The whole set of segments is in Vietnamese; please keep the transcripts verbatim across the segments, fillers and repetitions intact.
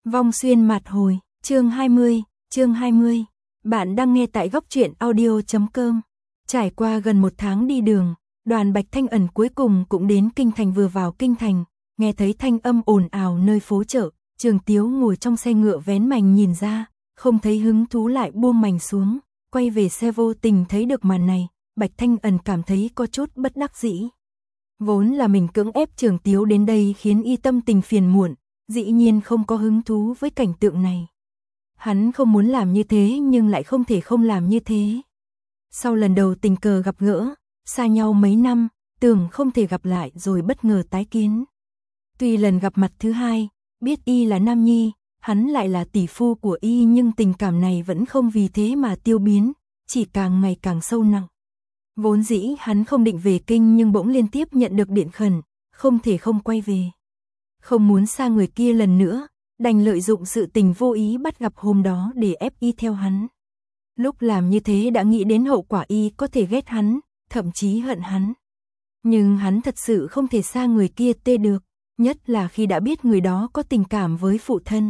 Vong xuyên mạt hồi, chương hai mươi, chương hai mươi. Bạn đang nghe tại góc truyện audio chấm com. Trải qua gần một tháng đi đường, đoàn Bạch Thanh Ẩn cuối cùng cũng đến kinh thành. Vừa vào kinh thành, nghe thấy thanh âm ồn ào nơi phố chợ, Trường Tiếu ngồi trong xe ngựa vén mành nhìn ra, không thấy hứng thú lại buông mành xuống, quay về xe. Vô tình thấy được màn này, Bạch Thanh Ẩn cảm thấy có chút bất đắc dĩ. Vốn là mình cưỡng ép Trường Tiếu đến đây khiến y tâm tình phiền muộn, dĩ nhiên không có hứng thú với cảnh tượng này. Hắn không muốn làm như thế nhưng lại không thể không làm như thế. Sau lần đầu tình cờ gặp gỡ, xa nhau mấy năm, tưởng không thể gặp lại rồi bất ngờ tái kiến. Tuy lần gặp mặt thứ hai, biết y là nam nhi, hắn lại là tỷ phu của y, nhưng tình cảm này vẫn không vì thế mà tiêu biến, chỉ càng ngày càng sâu nặng. Vốn dĩ hắn không định về kinh nhưng bỗng liên tiếp nhận được điện khẩn, không thể không quay về. Không muốn xa người kia lần nữa, đành lợi dụng sự tình vô ý bắt gặp hôm đó để ép y theo hắn. Lúc làm như thế đã nghĩ đến hậu quả, y có thể ghét hắn, thậm chí hận hắn. Nhưng hắn thật sự không thể xa người kia tê được, nhất là khi đã biết người đó có tình cảm với phụ thân.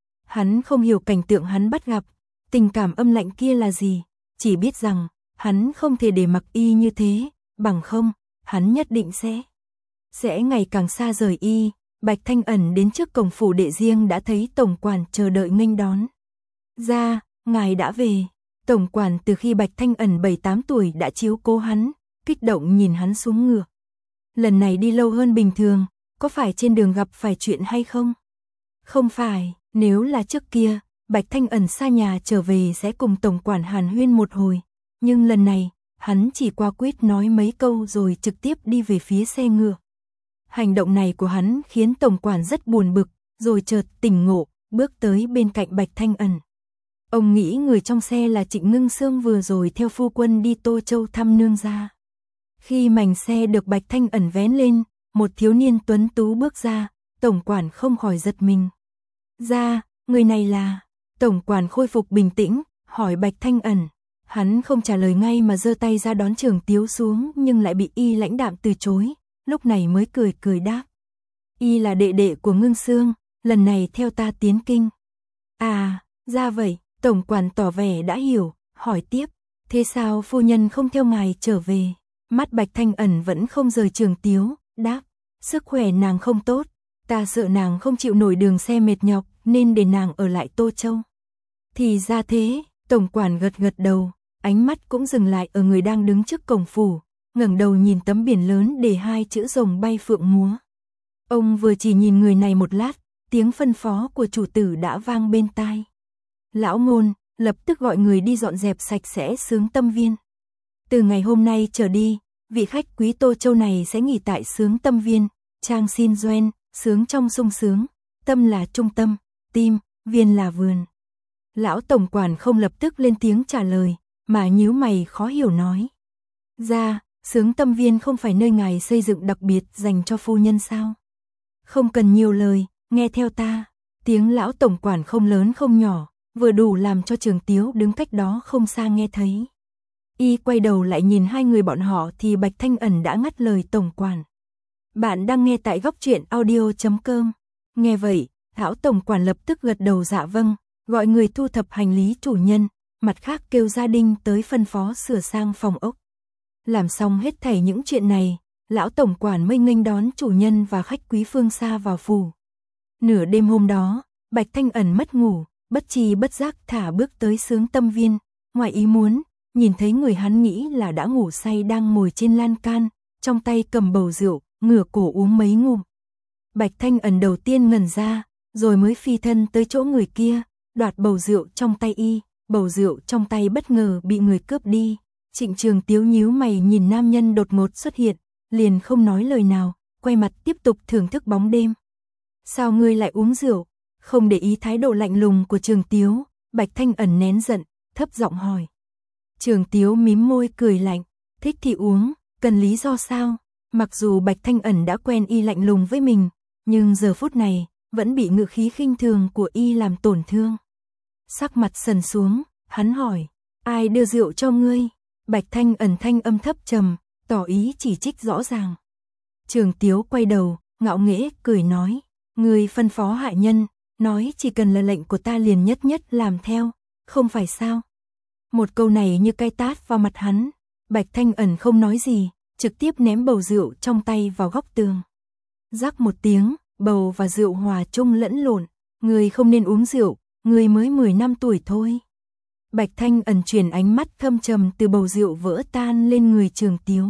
Hắn không hiểu cảnh tượng hắn bắt gặp, tình cảm âm lạnh kia là gì, chỉ biết rằng hắn không thể để mặc y như thế, bằng không, hắn nhất định sẽ sẽ ngày càng xa rời y. Bạch Thanh Ẩn đến trước cổng phủ đệ riêng đã thấy tổng quản chờ đợi nghênh đón. Ra, ngài đã về. Tổng quản từ khi Bạch Thanh Ẩn bảy tám tuổi đã chiếu cố hắn, kích động nhìn hắn xuống ngựa. Lần này đi lâu hơn bình thường, có phải trên đường gặp phải chuyện hay không? Không phải, nếu là trước kia, Bạch Thanh Ẩn xa nhà trở về sẽ cùng tổng quản hàn huyên một hồi. Nhưng lần này, hắn chỉ qua quýt nói mấy câu rồi trực tiếp đi về phía xe ngựa. Hành động này của hắn khiến tổng quản rất buồn bực, rồi chợt tỉnh ngộ, bước tới bên cạnh Bạch Thanh Ẩn. Ông nghĩ người trong xe là Trịnh Ngưng Sương vừa rồi theo phu quân đi Tô Châu thăm nương gia. Khi mành xe được Bạch Thanh Ẩn vén lên, một thiếu niên tuấn tú bước ra, tổng quản không khỏi giật mình. Ra, người này là... Tổng quản khôi phục bình tĩnh, hỏi Bạch Thanh Ẩn. Hắn không trả lời ngay mà giơ tay ra đón Trường Tiếu xuống, nhưng lại bị y lãnh đạm từ chối. Lúc này mới cười cười đáp. Y là đệ đệ của Ngưng Sương, lần này theo ta tiến kinh. À, ra vậy, tổng quản tỏ vẻ đã hiểu, hỏi tiếp. Thế sao phu nhân không theo ngài trở về? Mắt Bạch Thanh Ẩn vẫn không rời Trường Tiếu, đáp. Sức khỏe nàng không tốt, ta sợ nàng không chịu nổi đường xe mệt nhọc, nên để nàng ở lại Tô Châu. Thì ra thế, tổng quản gật gật đầu, ánh mắt cũng dừng lại ở người đang đứng trước cổng phủ. Ngẩng đầu nhìn tấm biển lớn để hai chữ rồng bay phượng múa. Ông vừa chỉ nhìn người này một lát, tiếng phân phó của chủ tử đã vang bên tai. Lão Ngôn, lập tức gọi người đi dọn dẹp sạch sẽ Sướng Tâm Viên. Từ ngày hôm nay trở đi, vị khách quý Tô Châu này sẽ nghỉ tại Sướng Tâm Viên. Trang xin doen, sướng trong sung sướng, tâm là trung tâm, tim, viên là vườn. Lão tổng quản không lập tức lên tiếng trả lời, mà nhíu mày khó hiểu nói. Ra, Sướng Tâm Viên không phải nơi ngài xây dựng đặc biệt dành cho phu nhân sao? Không cần nhiều lời, nghe theo ta. Tiếng lão tổng quản không lớn không nhỏ, vừa đủ làm cho Trường Tiếu đứng cách đó không xa nghe thấy. Y quay đầu lại nhìn hai người bọn họ thì Bạch Thanh Ẩn đã ngắt lời tổng quản. Bạn đang nghe tại góc truyện audio chấm com. Nghe vậy, lão tổng quản lập tức gật đầu dạ vâng, gọi người thu thập hành lý chủ nhân, mặt khác kêu gia đình tới phân phó sửa sang phòng ốc. Làm xong hết thảy những chuyện này, lão tổng quản mới nghênh đón chủ nhân và khách quý phương xa vào phủ. Nửa đêm hôm đó, Bạch Thanh Ẩn mất ngủ, bất tri bất giác thả bước tới Sướng Tâm Viên, ngoài ý muốn, nhìn thấy người hắn nghĩ là đã ngủ say đang ngồi trên lan can, trong tay cầm bầu rượu, ngửa cổ uống mấy ngụm. Bạch Thanh Ẩn đầu tiên ngẩn ra, rồi mới phi thân tới chỗ người kia, đoạt bầu rượu trong tay y, bầu rượu trong tay bất ngờ bị người cướp đi. Trịnh Trường Tiếu nhíu mày nhìn nam nhân đột ngột xuất hiện, liền không nói lời nào, quay mặt tiếp tục thưởng thức bóng đêm. Sao ngươi lại uống rượu? Không để ý thái độ lạnh lùng của Trường Tiếu, Bạch Thanh Ẩn nén giận, thấp giọng hỏi. Trường Tiếu mím môi cười lạnh, thích thì uống, cần lý do sao? Mặc dù Bạch Thanh Ẩn đã quen y lạnh lùng với mình, nhưng giờ phút này, vẫn bị ngự khí khinh thường của y làm tổn thương. Sắc mặt sần xuống, hắn hỏi, ai đưa rượu cho ngươi? Bạch Thanh Ẩn thanh âm thấp trầm, tỏ ý chỉ trích rõ ràng. Trường Tiếu quay đầu, ngạo nghễ cười nói, ngươi phân phó hạ nhân, nói chỉ cần là lệnh của ta liền nhất nhất làm theo, không phải sao? Một câu này như cay tát vào mặt hắn, Bạch Thanh Ẩn không nói gì, trực tiếp ném bầu rượu trong tay vào góc tường. Rắc một tiếng, bầu và rượu hòa chung lẫn lộn, người không nên uống rượu, người mới mười năm tuổi thôi. Bạch Thanh Ẩn chuyển ánh mắt thâm trầm từ bầu rượu vỡ tan lên người Trường Tiếu.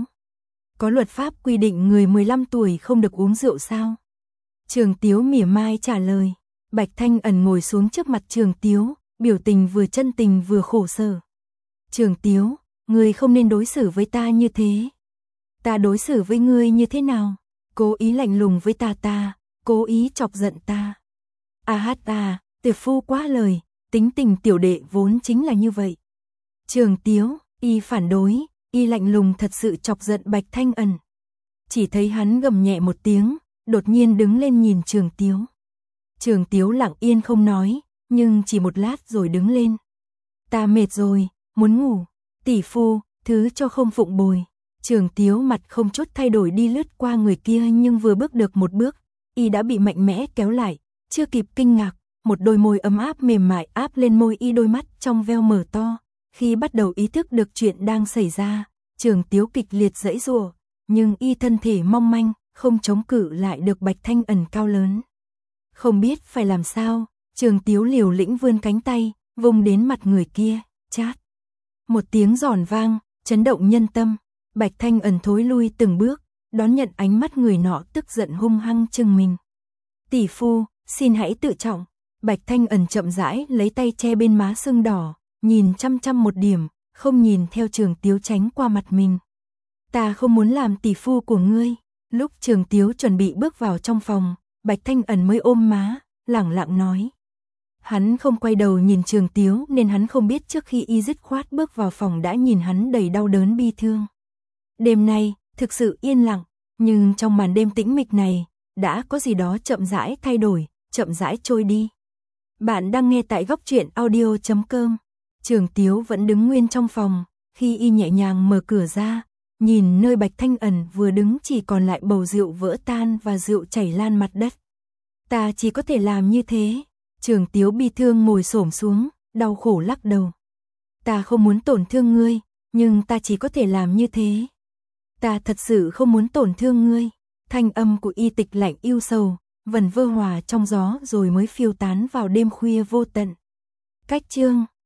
Có luật pháp quy định người mười lăm tuổi không được uống rượu sao? Trường Tiếu mỉa mai trả lời. Bạch Thanh Ẩn ngồi xuống trước mặt Trường Tiếu, biểu tình vừa chân tình vừa khổ sở. Trường Tiếu, ngươi không nên đối xử với ta như thế. Ta đối xử với ngươi như thế nào? Cố ý lạnh lùng với ta ta, cố ý chọc giận ta. A hát ta, tiệp phu quá lời, tính tình tiểu đệ vốn chính là như vậy. Trường Tiếu, y phản đối, y lạnh lùng thật sự chọc giận Bạch Thanh Ẩn. Chỉ thấy hắn gầm nhẹ một tiếng, đột nhiên đứng lên nhìn Trường Tiếu. Trường Tiếu lặng yên không nói, nhưng chỉ một lát rồi đứng lên. Ta mệt rồi, muốn ngủ. Tỷ phu, thứ cho không phụng bồi. Trường Tiếu mặt không chút thay đổi đi lướt qua người kia, nhưng vừa bước được một bước, y đã bị mạnh mẽ kéo lại, chưa kịp kinh ngạc, một đôi môi ấm áp mềm mại áp lên môi y, đôi mắt trong veo mở to. Khi bắt đầu ý thức được chuyện đang xảy ra, Trường Tiếu kịch liệt giãy giụa, nhưng y thân thể mong manh, không chống cự lại được Bạch Thanh Ẩn cao lớn. Không biết phải làm sao, Trường Tiếu liều lĩnh vươn cánh tay, vùng đến mặt người kia, chát. Một tiếng giòn vang, chấn động nhân tâm. Bạch Thanh Ẩn thối lui từng bước, đón nhận ánh mắt người nọ tức giận hung hăng chừng mình. Tỷ phu, xin hãy tự trọng. Bạch Thanh Ẩn chậm rãi lấy tay che bên má sưng đỏ, nhìn chăm chăm một điểm, không nhìn theo Trường Tiếu tránh qua mặt mình. Ta không muốn làm tỷ phu của ngươi. Lúc Trường Tiếu chuẩn bị bước vào trong phòng, Bạch Thanh Ẩn mới ôm má, lẳng lặng nói. Hắn không quay đầu nhìn Trường Tiếu nên hắn không biết trước khi y dứt khoát bước vào phòng đã nhìn hắn đầy đau đớn bi thương. Đêm nay, thực sự yên lặng, nhưng trong màn đêm tĩnh mịch này, đã có gì đó chậm rãi thay đổi, chậm rãi trôi đi. Bạn đang nghe tại góc truyện audio chấm com. Trường Tiếu vẫn đứng nguyên trong phòng, khi y nhẹ nhàng mở cửa ra, nhìn nơi Bạch Thanh Ẩn vừa đứng chỉ còn lại bầu rượu vỡ tan và rượu chảy lan mặt đất. Ta chỉ có thể làm như thế. Trường Tiếu bi thương ngồi xổm xuống, đau khổ lắc đầu. Ta không muốn tổn thương ngươi, nhưng ta chỉ có thể làm như thế. Ta thật sự không muốn tổn thương ngươi. Thanh âm của y tịch lạnh yêu sầu, vần vơ hòa trong gió rồi mới phiêu tán vào đêm khuya vô tận. Cách chương